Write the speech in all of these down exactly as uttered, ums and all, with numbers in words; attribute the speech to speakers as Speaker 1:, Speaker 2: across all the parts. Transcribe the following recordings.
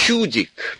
Speaker 1: Чудик.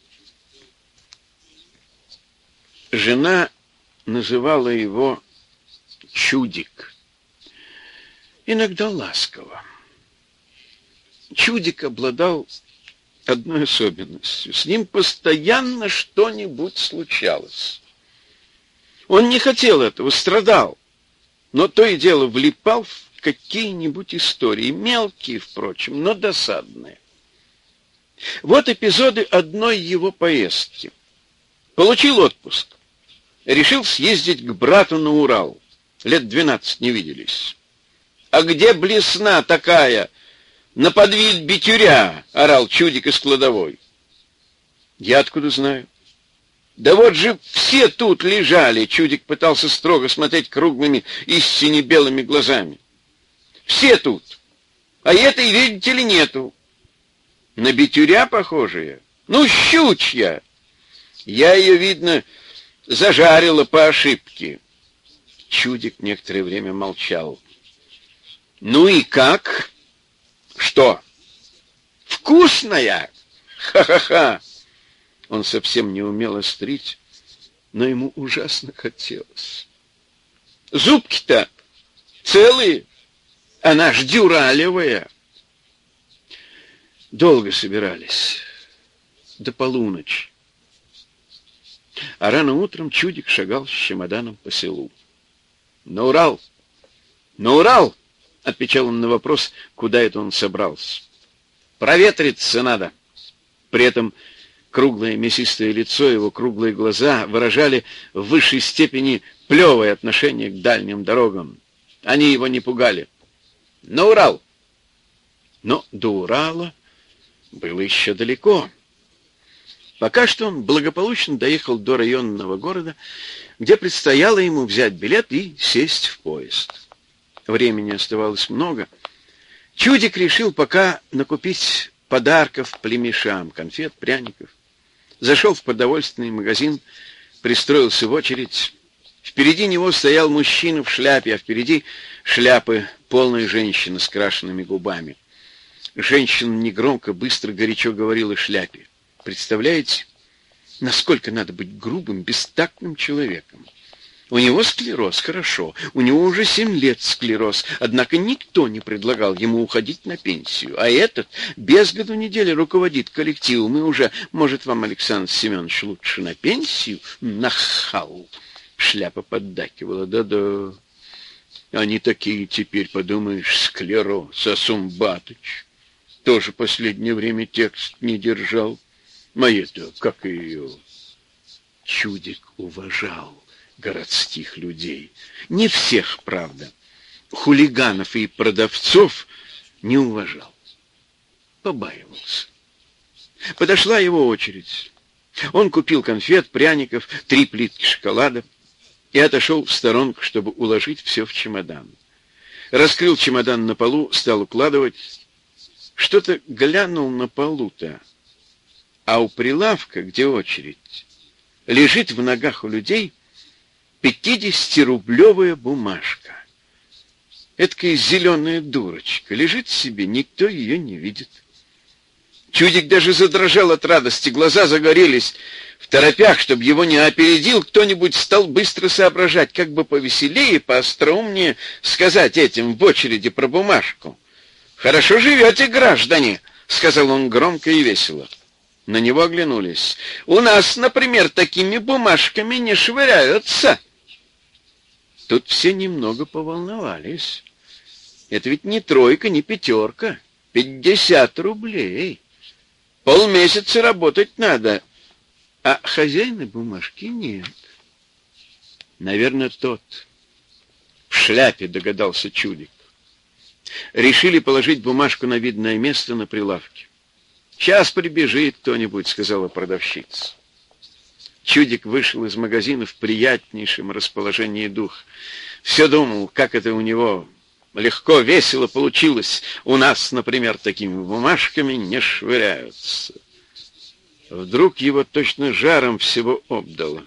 Speaker 1: Жена называла его Чудик. Иногда ласково. Чудик обладал одной особенностью. С ним постоянно что-нибудь случалось. Он не хотел этого, страдал. Но то и дело влипал в какие-нибудь истории. Мелкие, впрочем, но досадные. Вот эпизоды одной его поездки. Получил отпуск. Решил съездить к брату на Урал. Лет двенадцать не виделись. «А где блесна такая? На подвид битюря!» — орал Чудик из кладовой. «Я откуда знаю?» «Да вот же все тут лежали!» — Чудик пытался строго смотреть круглыми и сине-белыми глазами. «Все тут! А этой, видите ли, нету. На битюря похожая? Ну, щучья! Я ее, видно, зажарила по ошибке». Чудик некоторое время молчал. «Ну и как? Что? Вкусная? Ха-ха-ха!» Он совсем не умел острить, но ему ужасно хотелось. «Зубки-то целые, она ж дюралевая». Долго собирались, до полуночи. А рано утром Чудик шагал с чемоданом по селу. «На Урал! На Урал!» — отвечал он на вопрос, куда это он собрался. «Проветриться надо». При этом круглое мясистое лицо, его круглые глаза выражали в высшей степени плевое отношение к дальним дорогам. Они его не пугали. «На Урал!» Но до Урала было еще далеко. Пока что он благополучно доехал до районного города, где предстояло ему взять билет и сесть в поезд. Времени оставалось много. Чудик решил пока накупить подарков племешам, конфет, пряников. Зашел в продовольственный магазин, пристроился в очередь. Впереди него стоял мужчина в шляпе, а впереди шляпы полная женщина с крашенными губами. Женщина негромко, быстро, горячо говорила шляпе. Представляете, насколько надо быть грубым, бестактным человеком? У него склероз, хорошо, у него уже семь лет склероз, однако никто не предлагал ему уходить на пенсию, а этот без году недели руководит коллективом, и уже, может, вам, Александр Семенович, лучше на пенсию? Нахал! Шляпа поддакивала, да-да. Они такие теперь, подумаешь, склероз, Асумбатыч. Тоже последнее время текст не держал. Моя-то, как ее... Чудик уважал городских людей. Не всех, правда. Хулиганов и продавцов не уважал. Побаивался. Подошла его очередь. Он купил конфет, пряников, три плитки шоколада и отошел в сторонку, чтобы уложить все в чемодан. Раскрыл чемодан на полу, стал укладывать. Что-то глянул на полу-то, а у прилавка, где очередь, лежит в ногах у людей пятидесятирублевая бумажка. Эдакая зеленая дурочка. Лежит себе, никто ее не видит. Чудик даже задрожал от радости, глаза загорелись. В торопях, чтобы его не опередил, кто-нибудь стал быстро соображать, как бы повеселее, поостроумнее сказать этим в очереди про бумажку. «Хорошо живете, граждане», — сказал он громко и весело. На него оглянулись. «У нас, например, такими бумажками не швыряются». Тут все немного поволновались. Это ведь не тройка, не пятерка. Пятьдесят рублей. Полмесяца работать надо. А хозяина бумажки нет. Наверное, тот. В шляпе, догадался Чудик. Решили положить бумажку на видное место на прилавке. «Сейчас прибежит кто-нибудь», — сказала продавщица. Чудик вышел из магазина в приятнейшем расположении духа. Все думал, как это у него легко, весело получилось. У нас, например, такими бумажками не швыряются. Вдруг его точно жаром всего обдало.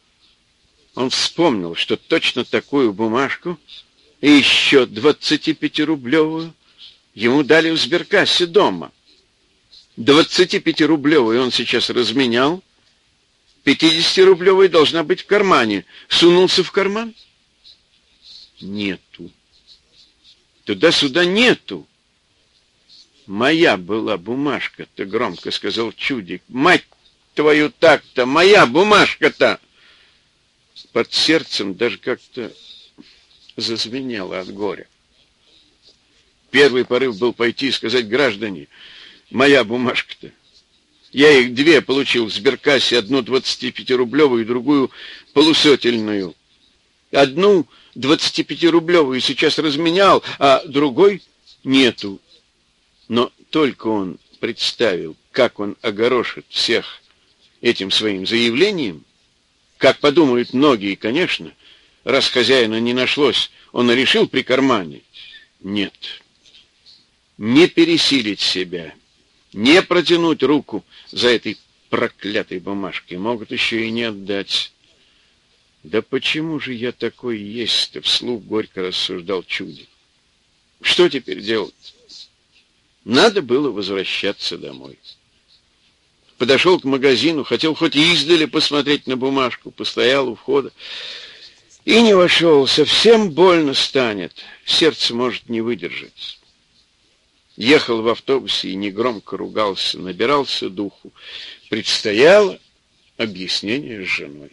Speaker 1: Он вспомнил, что точно такую бумажку и еще двадцатипятирублевую ему дали в сберкассе дома. Двадцатипятирублевую он сейчас разменял, пятидесятирублевая должна быть в кармане. Сунулся в карман? Нету. Туда-сюда нету. Моя была бумажка-то, громко сказал Чудик. Мать твою так-то, моя бумажка-то! Под сердцем даже как-то зазвенело от горя. Первый порыв был пойти и сказать: граждане, моя бумажка-то. Я их две получил в сберкассе, одну двадцатипятирублевую и другую полусотельную. Одну двадцатипятирублевую сейчас разменял, а другой нету. Но только он представил, как он огорошит всех этим своим заявлением, как подумают многие, конечно, раз хозяина не нашлось, он решил прикарманить. Нет, не пересилить себя, не протянуть руку за этой проклятой бумажкой, могут еще и не отдать. Да почему же я такой есть-то, вслух горько рассуждал Чудик. Что теперь делать? Надо было возвращаться домой. Подошел к магазину, хотел хоть издали посмотреть на бумажку, постоял у входа и не вошел. Совсем больно станет, сердце может не выдержать. Ехал в автобусе и негромко ругался, набирался духу. Предстояло объяснение с женой.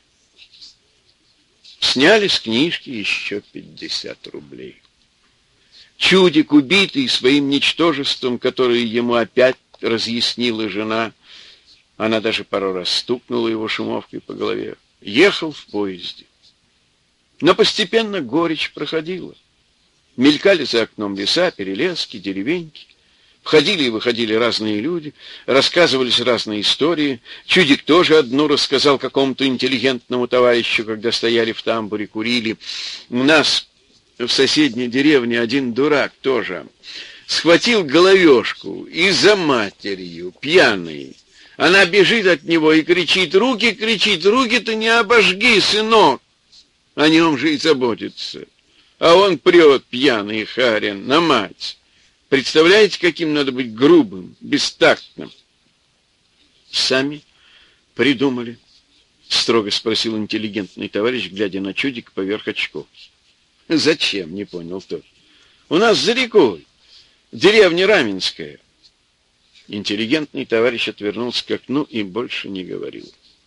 Speaker 1: Сняли с книжки еще пятьдесят рублей. Чудик, убитый своим ничтожеством, которое ему опять разъяснила жена, она даже пару раз стукнула его шумовкой по голове, ехал в поезде. Но постепенно горечь проходила. Мелькали за окном леса, перелески, деревеньки. Входили и выходили разные люди, рассказывались разные истории. Чудик тоже одну рассказал какому-то интеллигентному товарищу, когда стояли в тамбуре, курили. У нас в соседней деревне один дурак тоже схватил головешку и за матерью, пьяный. Она бежит от него и кричит: руки, кричит, руки-то не обожги, сынок. О нем же и заботится. А он прет, пьяный харин, на мать. Представляете, каким надо быть грубым, бестактным? Сами придумали? Строго спросил интеллигентный товарищ, глядя на Чудика поверх очков. Зачем, не понял тот. У нас за рекой, деревня Раменская. Интеллигентный товарищ отвернулся к окну и больше не говорил.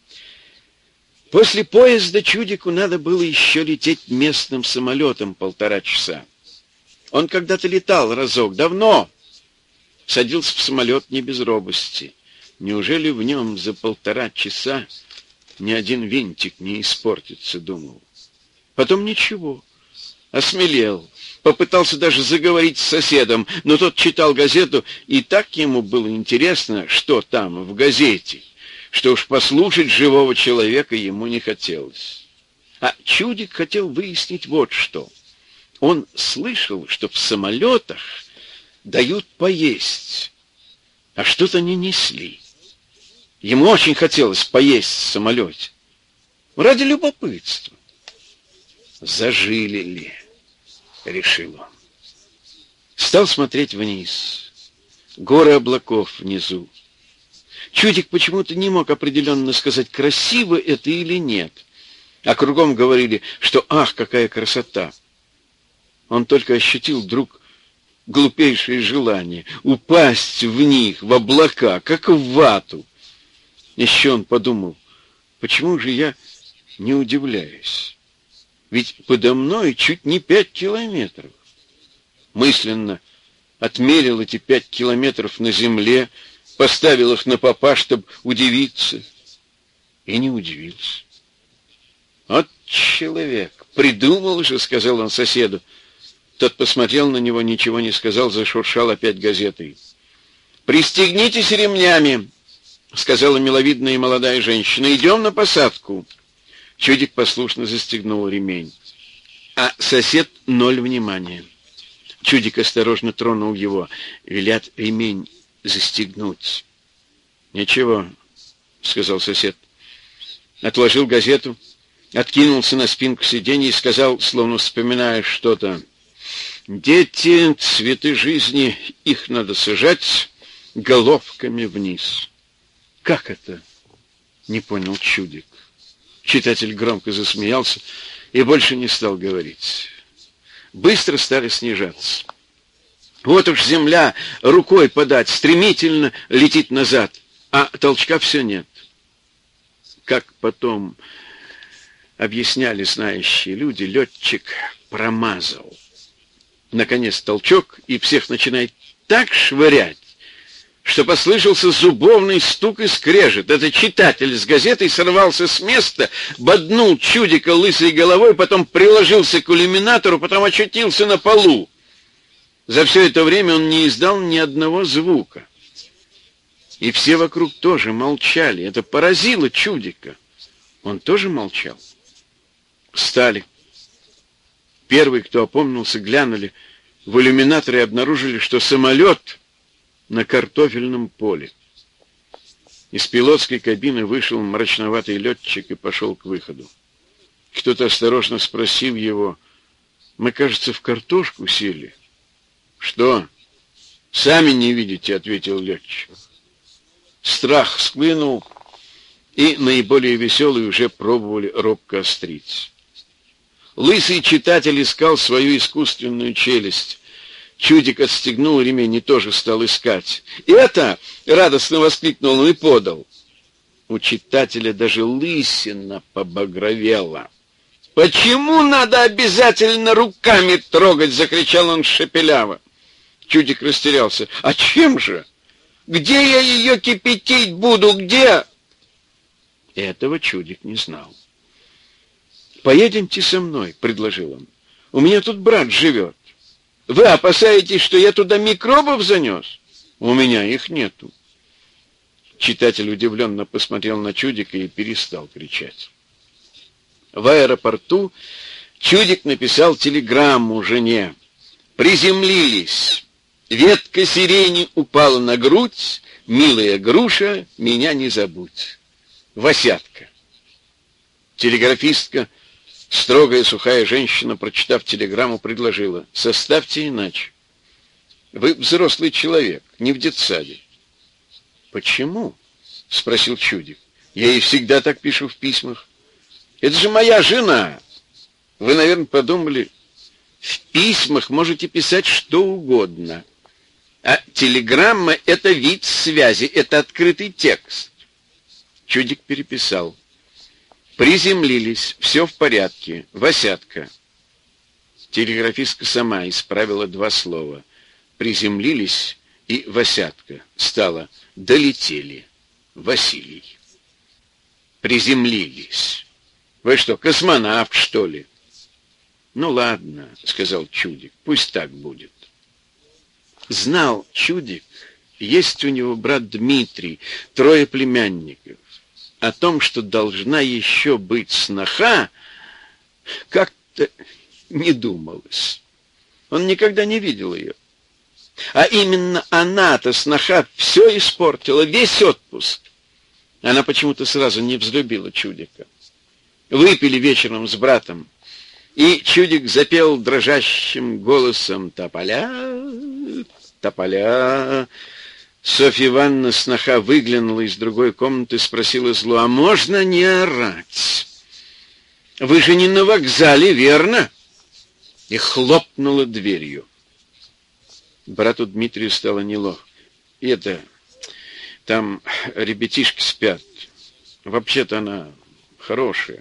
Speaker 1: После поезда Чудику надо было еще лететь местным самолетом полтора часа. Он когда-то летал разок, давно. Садился в самолет не без робости. Неужели в нем за полтора часа ни один винтик не испортится, думал. Потом ничего, осмелел. Попытался даже заговорить с соседом, но тот читал газету, и так ему было интересно, что там в газете, что уж послушать живого человека ему не хотелось. А Чудик хотел выяснить вот что. Он слышал, что в самолетах дают поесть, а что-то не несли. Ему очень хотелось поесть в самолете. Ради любопытства. Зажили ли? Решил он. Стал смотреть вниз. Горы облаков внизу. Чудик почему-то не мог определенно сказать, красиво это или нет. А кругом говорили, что ах, какая красота. Он только ощутил вдруг глупейшее желание упасть в них, в облака, как в вату. Еще он подумал, почему же я не удивляюсь? Ведь подо мной чуть не пять километров. Мысленно отмерил эти пять километров на земле, поставил их на попа, чтобы удивиться. И не удивился. Вот человек, придумал же, сказал он соседу. Тот посмотрел на него, ничего не сказал, зашуршал опять газетой. «Пристегнитесь ремнями», — сказала миловидная молодая женщина. «Идем на посадку». Чудик послушно застегнул ремень. А сосед — ноль внимания. Чудик осторожно тронул его. Велят ремень застегнуть. «Ничего», — сказал сосед. Отложил газету, откинулся на спинку сиденья и сказал, словно вспоминая что-то: «Дети — цветы жизни, их надо сажать, головками вниз. Как это? Не понял Чудик. Читатель громко засмеялся и больше не стал говорить. Быстро стали снижаться. Вот уж земля рукой подать стремительно летит назад, а толчка все нет. Как потом объясняли знающие люди, летчик промазал. Наконец толчок, и всех начинает так швырять, что послышался зубовный стук и скрежет. Это читатель с газетой сорвался с места, боднул Чудика лысой головой, потом приложился к иллюминатору, потом очутился на полу. За все это время он не издал ни одного звука. И все вокруг тоже молчали. Это поразило Чудика. Он тоже молчал. Встали. Первый, кто опомнился, глянули в иллюминатор и обнаружили, что самолет на картофельном поле. Из пилотской кабины вышел мрачноватый летчик и пошел к выходу. Кто-то осторожно спросил его: «Мы, кажется, в картошку сели». «Что? Сами не видите», — ответил летчик. Страх схлынул, и наиболее веселые уже пробовали робко острить. Лысый читатель искал свою искусственную челюсть. Чудик отстегнул ремень и тоже стал искать. «Это!» — радостно воскликнул он и подал. У читателя даже лысина побагровела. «Почему надо обязательно руками трогать?» — закричал он шепеляво. Чудик растерялся. «А чем же? Где я ее кипятить буду? Где?» Этого Чудик не знал. «Поедемте со мной», — предложил он. «У меня тут брат живет. Вы опасаетесь, что я туда микробов занес? У меня их нету». Читатель удивленно посмотрел на Чудика и перестал кричать. В аэропорту Чудик написал телеграмму жене. «Приземлились. Ветка сирени упала на грудь. Милая груша, меня не забудь. Васятка». Телеграфистка, строгая сухая женщина, прочитав телеграмму, предложила: «Составьте иначе. Вы взрослый человек, не в детсаде». «Почему?» — спросил Чудик. «Я ей всегда так пишу в письмах. Это же моя жена. Вы, наверное, подумали, в письмах можете писать что угодно. А телеграмма — это вид связи, это открытый текст». Чудик переписал. «Приземлились, все в порядке, Васятка». Телеграфистка сама исправила два слова. «Приземлились» и «Васятка». Стало «долетели, Василий». «Приземлились». Вы что, космонавт, что ли? «Ну ладно», — сказал Чудик, — «пусть так будет». Знал Чудик, есть у него брат Дмитрий, трое племянников. О том, что должна еще быть сноха, как-то не думалось. Он никогда не видел ее. А именно она-то, сноха, все испортила, весь отпуск. Она почему-то сразу не взлюбила Чудика. Выпили вечером с братом, и Чудик запел дрожащим голосом: «Тополя, тополя». Софья Ивановна, сноха, выглянула из другой комнаты и спросила зло: «А можно не орать? Вы же не на вокзале, верно?» И хлопнула дверью. Брату Дмитрию стало неловко. И это, там ребятишки спят. Вообще-то она хорошая.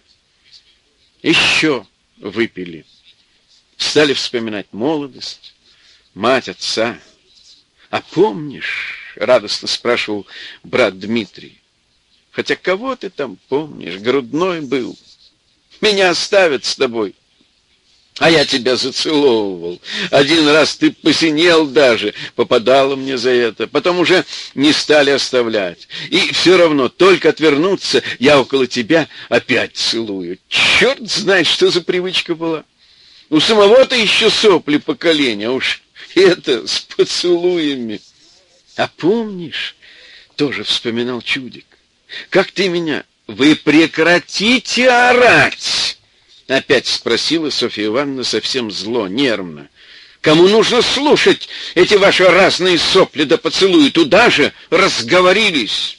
Speaker 1: Еще выпили. Стали вспоминать молодость, мать, отца. «А помнишь?» — радостно спрашивал брат Дмитрий. «Хотя кого ты там помнишь? Грудной был. Меня оставят с тобой. А я тебя зацеловывал. Один раз ты посинел даже, попадало мне за это. Потом уже не стали оставлять. И все равно, только отвернуться, я около тебя опять целую. Черт знает, что за привычка была. У самого-то еще сопли по колени, а уж это с поцелуями». «А помнишь?» — тоже вспоминал Чудик. «Как ты меня...» «Вы прекратите орать!» — опять спросила Софья Ивановна совсем зло, нервно. Кому нужно слушать эти ваши разные сопли да поцелуи? Туда же разговорились.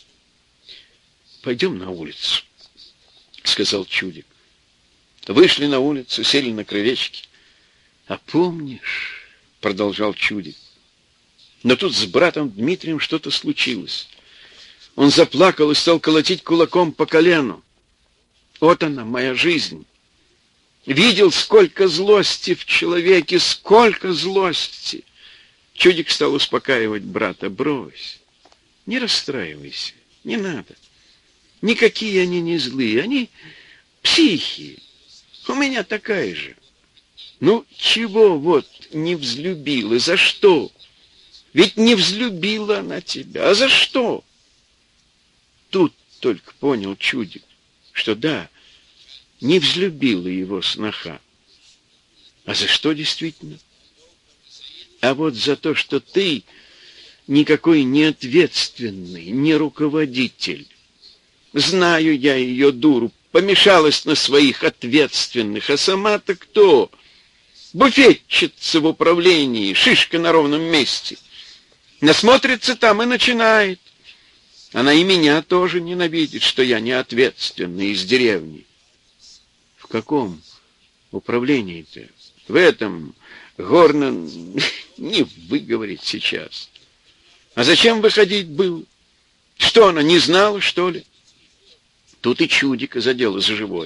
Speaker 1: Пойдем на улицу, сказал Чудик. Вышли на улицу, сели на крылечке. А помнишь, продолжал Чудик, но тут с братом Дмитрием что-то случилось. Он заплакал и стал колотить кулаком по колену. Вот она, моя жизнь. Видел, сколько злости в человеке, сколько злости. Чудик стал успокаивать брата. Брось, не расстраивайся, не надо. Никакие они не злые, они психи. У меня такая же. Ну, чего вот не взлюбила? За что? Ведь не взлюбила она тебя. А за что? Тут только понял Чудик, что да, не взлюбила его сноха. А за что действительно? А вот за то, что ты никакой не ответственный, не руководитель. Знаю я ее, дуру, помешалась на своих ответственных, а сама-то кто? Буфетчица в управлении, шишка на ровном месте. Насмотрится там и начинает. Она и меня тоже ненавидит, что я неответственный из деревни. В каком управлении-то? В этом горном не выговорить сейчас. А зачем выходить было? Что она, не знала, что ли? Тут и Чудика задело за живое.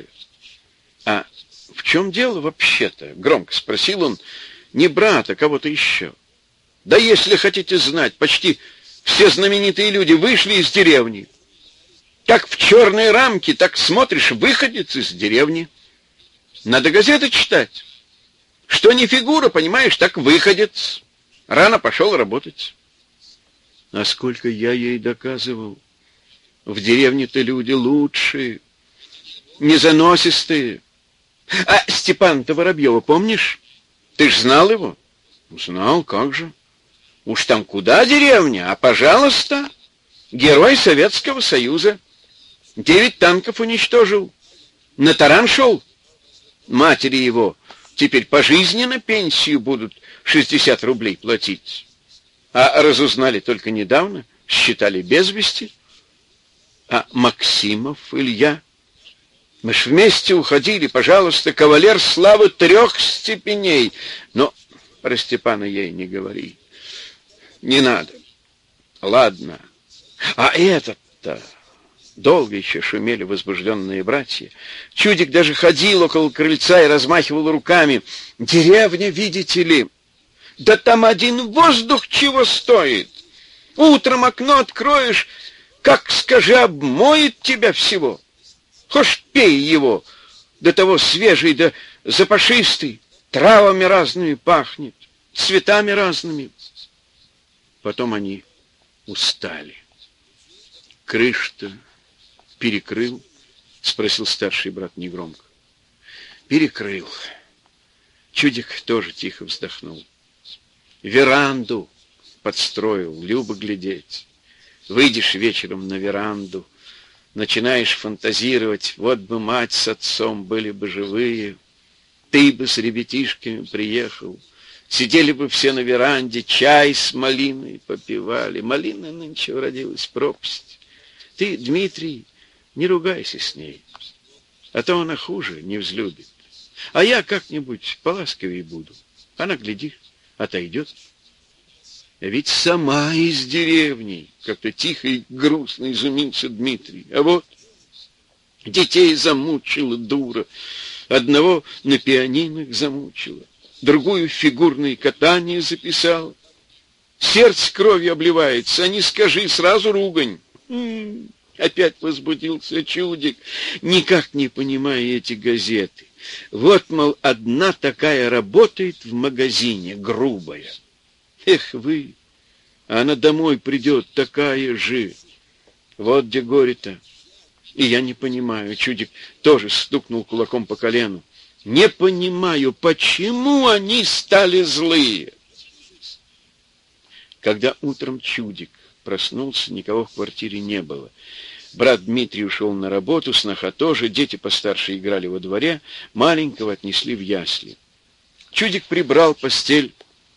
Speaker 1: А в чем дело вообще-то? Громко спросил он, не брата, кого-то еще. Да если хотите знать, почти все знаменитые люди вышли из деревни. Как в черные рамки, так смотришь, выходец из деревни. Надо газеты читать. Что не фигура, понимаешь, так выходец. Рано пошел работать. А сколько я ей доказывал. В деревне-то люди лучшие, незаносистые. А Степана-то Воробьева помнишь? Ты ж знал его? Знал, как же. Уж там куда деревня, а пожалуйста. Герой Советского Союза. Девять танков уничтожил. На таран шел. Матери его теперь пожизненно пенсию будут шестьдесят рублей платить. А разузнали только недавно, считали без вести. А Максимов Илья? Мы ж вместе уходили, пожалуйста, кавалер славы трех степеней. Но про Степана ей не говори. Не надо. Ладно. А этот-то... Долго еще шумели возбужденные братья. Чудик даже ходил около крыльца и размахивал руками. Деревня, видите ли? Да там один воздух чего стоит. Утром окно откроешь, как, скажи, обмоет тебя всего. Хошь пей его, до того свежий, да запашистый, травами разными пахнет, цветами разными. Потом они устали. Крышу-то перекрыл? Спросил старший брат негромко. Перекрыл. Чудик тоже тихо вздохнул. Веранду подстроил, любо глядеть. Выйдешь вечером на веранду, начинаешь фантазировать, вот бы мать с отцом были бы живые, ты бы с ребятишками приехал, сидели бы все на веранде, чай с малиной попивали. Малина нынче уродилась пропасть. Ты, Дмитрий, не ругайся с ней, а то она хуже не взлюбит. А я как-нибудь поласковее буду. Она, глядишь, отойдет. А ведь сама из деревни, как-то тихо и грустно изумился Дмитрий. А вот детей замучила дура. Одного на пианино замучила, другую в фигурное катание записала. Сердце кровью обливается, а не скажи, сразу ругань. М-м, опять возбудился Чудик, никак не понимая эти газеты. Вот, мол, одна такая работает в магазине, грубая. Эх вы, а она домой придет такая же. Вот где горе-то. И я не понимаю, Чудик тоже стукнул кулаком по колену. Не понимаю, почему они стали злые. Когда утром Чудик проснулся, никого в квартире не было. Брат Дмитрий ушел на работу, сноха тоже, дети постарше играли во дворе, маленького отнесли в ясли. Чудик прибрал постель,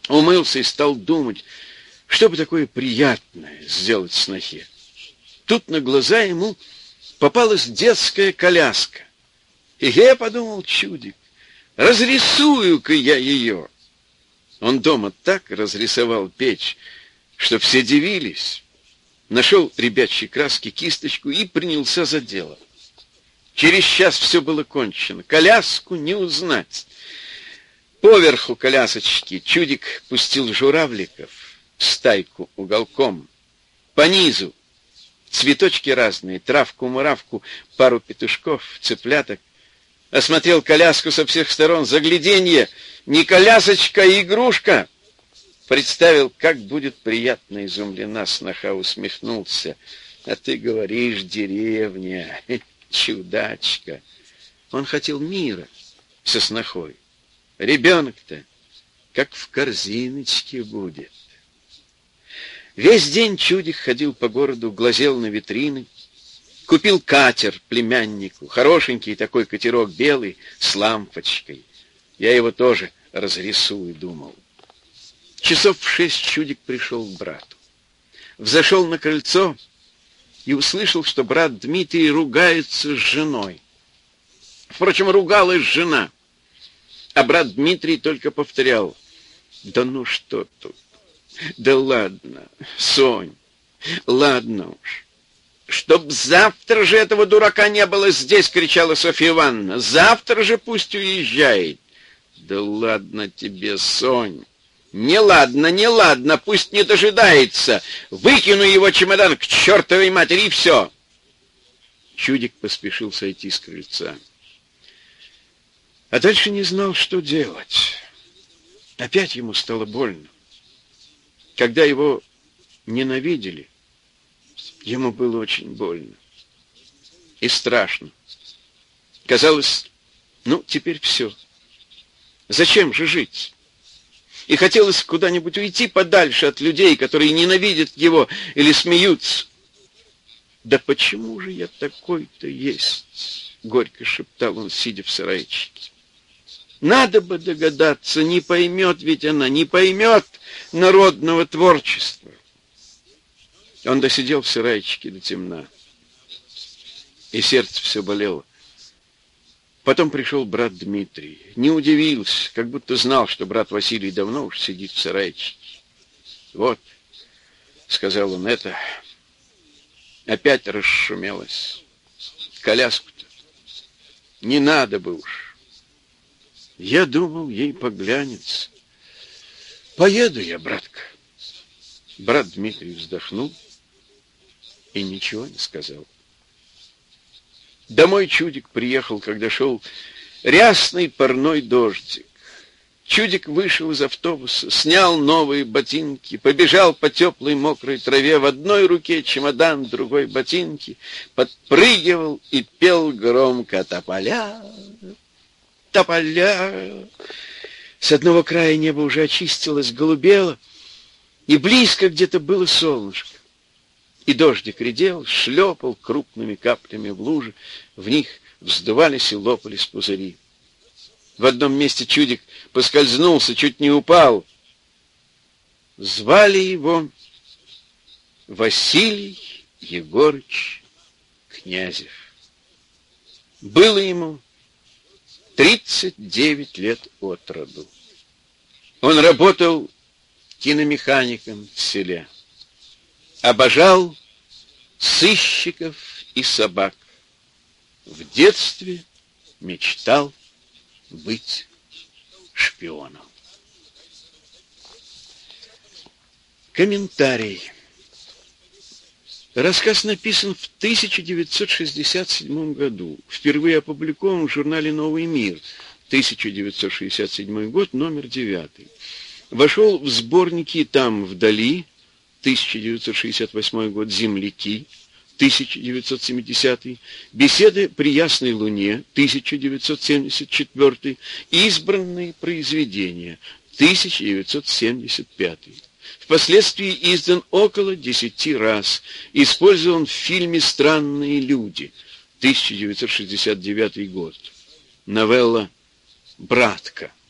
Speaker 1: Умылся и стал думать, что бы такое приятное сделать снохе. Тут на глаза ему попалась детская коляска. И я подумал, чудик, разрисую-ка я ее. Он дома так разрисовал печь, что все дивились. Нашел ребячьи краски, кисточку и принялся за дело. Через час все было кончено. Коляску не узнать. Поверху колясочки чудик пустил журавликов в стайку уголком. По низу цветочки разные, травку-муравку, пару петушков, цыпляток. Осмотрел коляску со всех сторон. Загляденье, не колясочка, а игрушка. Представил, как будет приятно изумлена сноха, усмехнулся. А ты говоришь, деревня, чудачка. Он хотел мира со снохой. Ребенок-то как в корзиночке будет. Весь день чудик ходил по городу, глазел на витрины. Купил катер племяннику, хорошенький такой катерок белый, с лампочкой. Я его тоже разрисую, думал. Часов в шесть чудик пришел к брату. Взошел на крыльцо и услышал, что брат Дмитрий ругается с женой. Впрочем, ругалась жена. А брат Дмитрий только повторял: да ну что тут? Да ладно, Сонь, ладно уж. Чтоб завтра же этого дурака не было здесь, кричала Софья Ивановна. Завтра же пусть уезжает. Да ладно тебе, Сонь. Не ладно, не ладно, пусть не дожидается. Выкину его чемодан к чертовой матери, и все. Чудик поспешил сойти с крыльца. А дальше не знал, что делать. Опять ему стало больно. Когда его ненавидели, ему было очень больно и страшно. Казалось, ну, теперь все. Зачем же жить? И хотелось куда-нибудь уйти подальше от людей, которые ненавидят его или смеются. «Да почему же я такой-то есть?» — горько шептал он, сидя в сарайчике. «Надо бы догадаться, не поймет ведь она, не поймет народного творчества». Он досидел в сарайчике до темна, и сердце все болело. Потом пришел брат Дмитрий. Не удивился, как будто знал, что брат Василий давно уж сидит в сарайчике. «Вот», — сказал он, — «это опять расшумелось. Коляску-то не надо бы уж. Я думал, ей поглянется. Поеду я, братка». Брат Дмитрий вздохнул и ничего не сказал. Домой чудик приехал, когда шел рясный парной дождик. Чудик вышел из автобуса, снял новые ботинки, побежал по теплой мокрой траве, в одной руке чемодан, в другой ботинки, подпрыгивал и пел громко: «Тополя, тополя». С одного края небо уже очистилось, голубело, и близко где-то было солнышко. И дождик редел, шлепал крупными каплями в лужи, в них вздувались и лопались пузыри. В одном месте чудик поскользнулся, чуть не упал. Звали его Василий Егорыч Князев. Было ему тридцать девять лет от роду. Он работал киномехаником в селе. Обожал сыщиков и собак. В детстве мечтал быть шпионом. Комментарий. Рассказ написан в тысяча девятьсот шестьдесят седьмом году. Впервые опубликован в журнале «Новый мир». тысяча девятьсот шестьдесят седьмой год, номер девятый. Вошел в сборники «Там вдали», тысяча девятьсот шестьдесят восьмой год, «Земляки», тысяча девятьсот семидесятый, «Беседы при ясной луне», тысяча девятьсот семьдесят четвёртый, «Избранные произведения», тысяча девятьсот семьдесят пятый. Впоследствии издан около десяти раз. Использован в фильме «Странные люди», тысяча девятьсот шестьдесят девятый год. Новелла «Братка».